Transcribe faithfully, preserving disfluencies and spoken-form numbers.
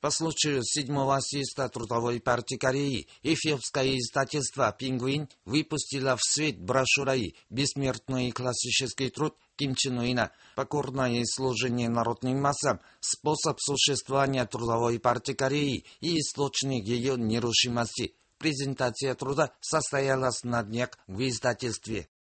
По случаю седьмого съезда Трудовой партии Кореи эфиопское издательство «Пингвин» выпустило в свет брошюрой «Бессмертный классический труд» Ким Чен Ына «Покорное служение народным массам. Способ существования Трудовой партии Кореи и источник ее нерушимости». Презентация труда состоялась на днях в издательстве.